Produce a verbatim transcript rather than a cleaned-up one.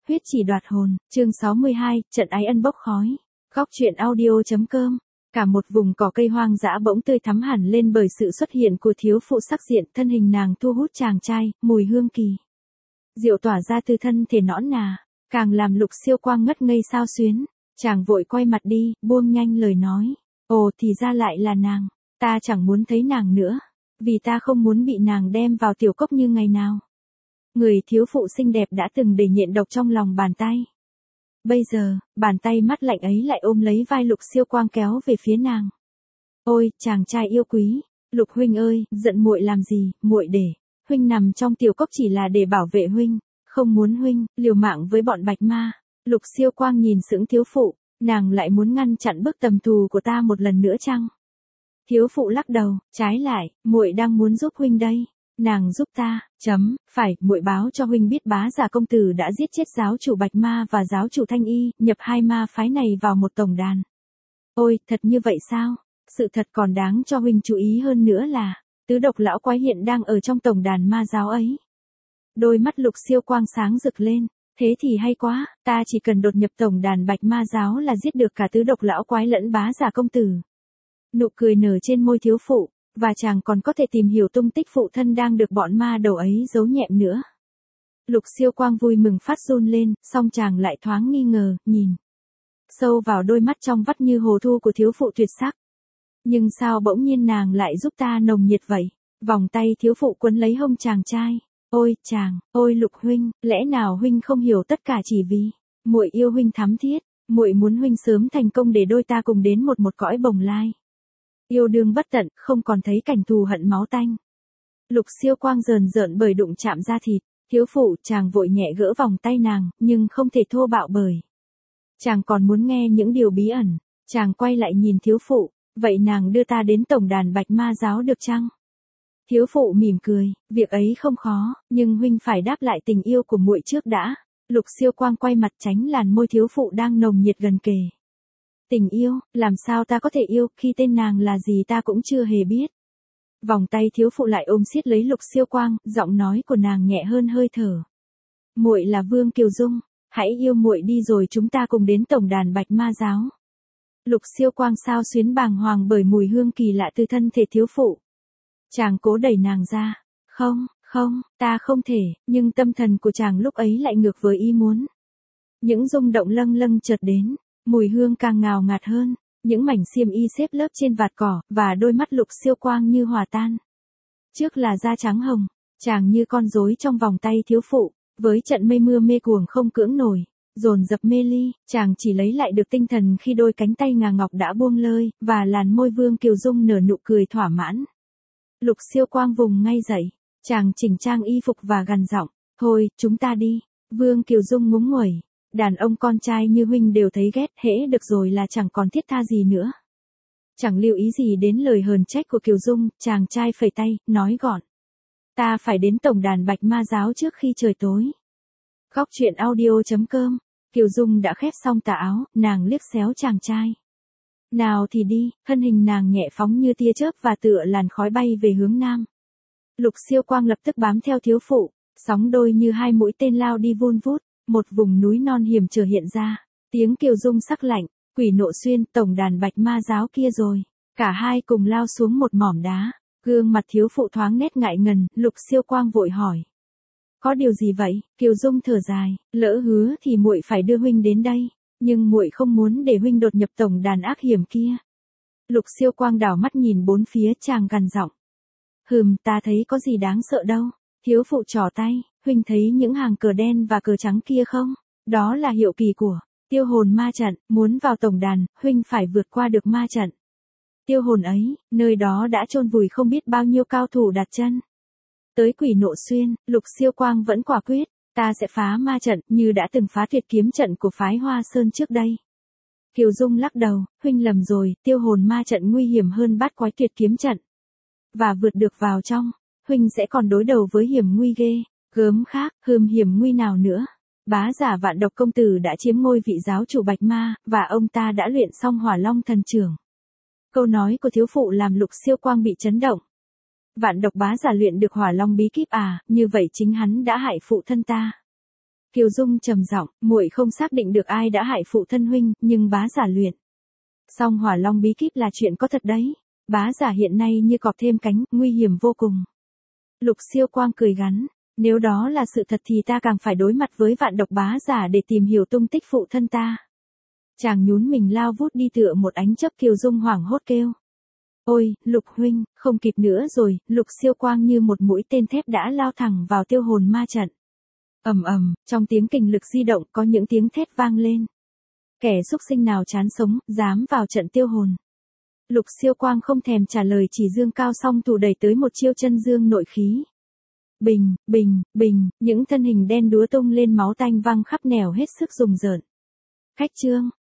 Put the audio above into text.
Huyết chỉ đoạt hồn, chương sáu mươi hai, trận ái ân bốc khói. Góc truyện audio.com. Cả một vùng cỏ cây hoang dã bỗng tươi thắm hẳn lên bởi sự xuất hiện của thiếu phụ sắc diện, thân hình nàng thu hút chàng trai, mùi hương kỳ diệu tỏa ra từ thân thể nõn nà, càng làm Lục Siêu Quang ngất ngây xao xuyến. Chàng vội quay mặt đi, buông nhanh lời nói. Ồ, thì ra lại là nàng. Ta chẳng muốn thấy nàng nữa, vì ta không muốn bị nàng đem vào tiểu cốc như ngày nào. Người thiếu phụ xinh đẹp đã từng để nhịn độc trong lòng bàn tay. Bây giờ, bàn tay mắt lạnh ấy lại ôm lấy vai Lục Siêu Quang kéo về phía nàng. Ôi, chàng trai yêu quý, Lục huynh ơi, giận muội làm gì, muội để huynh nằm trong tiểu cốc chỉ là để bảo vệ huynh, không muốn huynh liều mạng với bọn bạch ma. Lục Siêu Quang nhìn sững thiếu phụ, nàng lại muốn ngăn chặn bước tầm thù của ta một lần nữa chăng? Thiếu phụ lắc đầu, trái lại, muội đang muốn giúp huynh đây. Nàng giúp ta, chấm, phải, muội báo cho huynh biết bá giả công tử đã giết chết giáo chủ Bạch Ma và giáo chủ Thanh Y, nhập hai ma phái này vào một tổng đàn. Ôi, thật như vậy sao? Sự thật còn đáng cho huynh chú ý hơn nữa là, tứ độc lão quái hiện đang ở trong tổng đàn ma giáo ấy. Đôi mắt Lục Siêu Quang sáng rực lên, thế thì hay quá, ta chỉ cần đột nhập tổng đàn Bạch Ma giáo là giết được cả tứ độc lão quái lẫn bá giả công tử. Nụ cười nở trên môi thiếu phụ. Và chàng còn có thể tìm hiểu tung tích phụ thân đang được bọn ma đầu ấy giấu nhẹm nữa. Lục Siêu Quang vui mừng phát run lên, song chàng lại thoáng nghi ngờ, nhìn sâu vào đôi mắt trong vắt như hồ thu của thiếu phụ tuyệt sắc. Nhưng sao bỗng nhiên nàng lại giúp ta nồng nhiệt vậy? Vòng tay thiếu phụ quấn lấy hông chàng trai. Ôi chàng, ôi Lục huynh, lẽ nào huynh không hiểu tất cả chỉ vì muội yêu huynh thắm thiết, muội muốn huynh sớm thành công để đôi ta cùng đến một một cõi bồng lai. Yêu đương bất tận, không còn thấy cảnh thù hận máu tanh. Lục Siêu Quang rờn rợn bởi đụng chạm da thịt, thiếu phụ chàng vội nhẹ gỡ vòng tay nàng, nhưng không thể thô bạo bởi chàng còn muốn nghe những điều bí ẩn. Chàng quay lại nhìn thiếu phụ, vậy nàng đưa ta đến tổng đàn Bạch Ma giáo được chăng? Thiếu phụ mỉm cười, việc ấy không khó, nhưng huynh phải đáp lại tình yêu của muội trước đã. Lục Siêu Quang quay mặt tránh làn môi thiếu phụ đang nồng nhiệt gần kề. Tình yêu, làm sao ta có thể yêu khi tên nàng là gì ta cũng chưa hề biết. Vòng tay thiếu phụ lại ôm siết lấy Lục Siêu Quang, giọng nói của nàng nhẹ hơn hơi thở. Muội là Vương Kiều Dung, hãy yêu muội đi rồi chúng ta cùng đến tổng đàn Bạch Ma giáo. Lục Siêu Quang sao xuyến bàng hoàng bởi mùi hương kỳ lạ từ thân thể thiếu phụ. Chàng cố đẩy nàng ra. Không, không, ta không thể, nhưng tâm thần của chàng lúc ấy lại ngược với ý muốn. Những rung động lâng lâng chợt đến. Mùi hương càng ngào ngạt hơn, những mảnh xiêm y xếp lớp trên vạt cỏ, và đôi mắt Lục Siêu Quang như hòa tan. Trước là da trắng hồng, chàng như con rối trong vòng tay thiếu phụ, với trận mây mưa mê cuồng không cưỡng nổi, dồn dập mê ly, chàng chỉ lấy lại được tinh thần khi đôi cánh tay ngà ngọc đã buông lơi, và làn môi Vương Kiều Dung nở nụ cười thỏa mãn. Lục Siêu Quang vùng ngay dậy, chàng chỉnh trang y phục và gằn giọng, thôi, chúng ta đi. Vương Kiều Dung ngúng nguẩy. Đàn ông con trai như huynh đều thấy ghét, hễ được rồi là chẳng còn thiết tha gì nữa. Chẳng lưu ý gì đến lời hờn trách của Kiều Dung, chàng trai phẩy tay, nói gọn. Ta phải đến tổng đàn Bạch Ma giáo trước khi trời tối. Góc truyện audio.com. Kiều Dung đã khép xong tà áo, nàng liếc xéo chàng trai. Nào thì đi, thân hình nàng nhẹ phóng như tia chớp và tựa làn khói bay về hướng nam. Lục Siêu Quang lập tức bám theo thiếu phụ, sóng đôi như hai mũi tên lao đi vun vút. Một vùng núi non hiểm trở hiện ra, tiếng Kiều Dung sắc lạnh, Quỷ Nộ Xuyên, tổng đàn Bạch Ma giáo kia rồi. Cả hai cùng lao xuống một mỏm đá, gương mặt thiếu phụ thoáng nét ngại ngần, Lục Siêu Quang vội hỏi. Có điều gì vậy? Kiều Dung thở dài, lỡ hứa thì muội phải đưa huynh đến đây, nhưng muội không muốn để huynh đột nhập tổng đàn ác hiểm kia. Lục Siêu Quang đảo mắt nhìn bốn phía chàng gằn giọng. Hừm, ta thấy có gì đáng sợ đâu. Thiếu phụ trỏ tay. Huynh thấy những hàng cờ đen và cờ trắng kia không? Đó là hiệu kỳ của tiêu hồn ma trận, muốn vào tổng đàn, huynh phải vượt qua được ma trận. Tiêu hồn ấy, nơi đó đã chôn vùi không biết bao nhiêu cao thủ đặt chân. Tới Quỷ Nộ Xuyên, Lục Siêu Quang vẫn quả quyết, ta sẽ phá ma trận như đã từng phá Tuyệt Kiếm trận của phái Hoa Sơn trước đây. Kiều Dung lắc đầu, huynh lầm rồi, tiêu hồn ma trận nguy hiểm hơn Bát Quái Tuyệt Kiếm trận. Và vượt được vào trong, huynh sẽ còn đối đầu với hiểm nguy ghê. Gớm khác, hừm hiểm nguy nào nữa. Bá giả Vạn Độc công tử đã chiếm ngôi vị giáo chủ Bạch Ma, và ông ta đã luyện xong Hỏa Long thần trưởng. Câu nói của thiếu phụ làm Lục Siêu Quang bị chấn động. Vạn Độc bá giả luyện được Hỏa Long bí kíp à, như vậy chính hắn đã hại phụ thân ta. Kiều Dung trầm giọng, muội không xác định được ai đã hại phụ thân huynh, nhưng bá giả luyện. Song Hỏa Long bí kíp là chuyện có thật đấy. Bá giả hiện nay như cọp thêm cánh, nguy hiểm vô cùng. Lục Siêu Quang cười gắn, nếu đó là sự thật thì ta càng phải đối mặt với vạn độc bá giả để tìm hiểu tung tích phụ thân ta. Chàng nhún mình lao vút đi tựa một ánh chớp. Kiều Dung hoảng hốt kêu. Ôi, Lục huynh, không kịp nữa rồi. Lục Siêu Quang như một mũi tên thép đã lao thẳng vào tiêu hồn ma trận. Ầm ầm, trong tiếng kình lực di động có những tiếng thét vang lên. Kẻ xúc sinh nào chán sống, dám vào trận tiêu hồn. Lục Siêu Quang không thèm trả lời, chỉ dương cao song thủ đẩy tới một chiêu chân dương nội khí. Bình, bình, bình, những thân hình đen đúa tung lên, máu tanh văng khắp nẻo hết sức rùng rợn. Khách trương,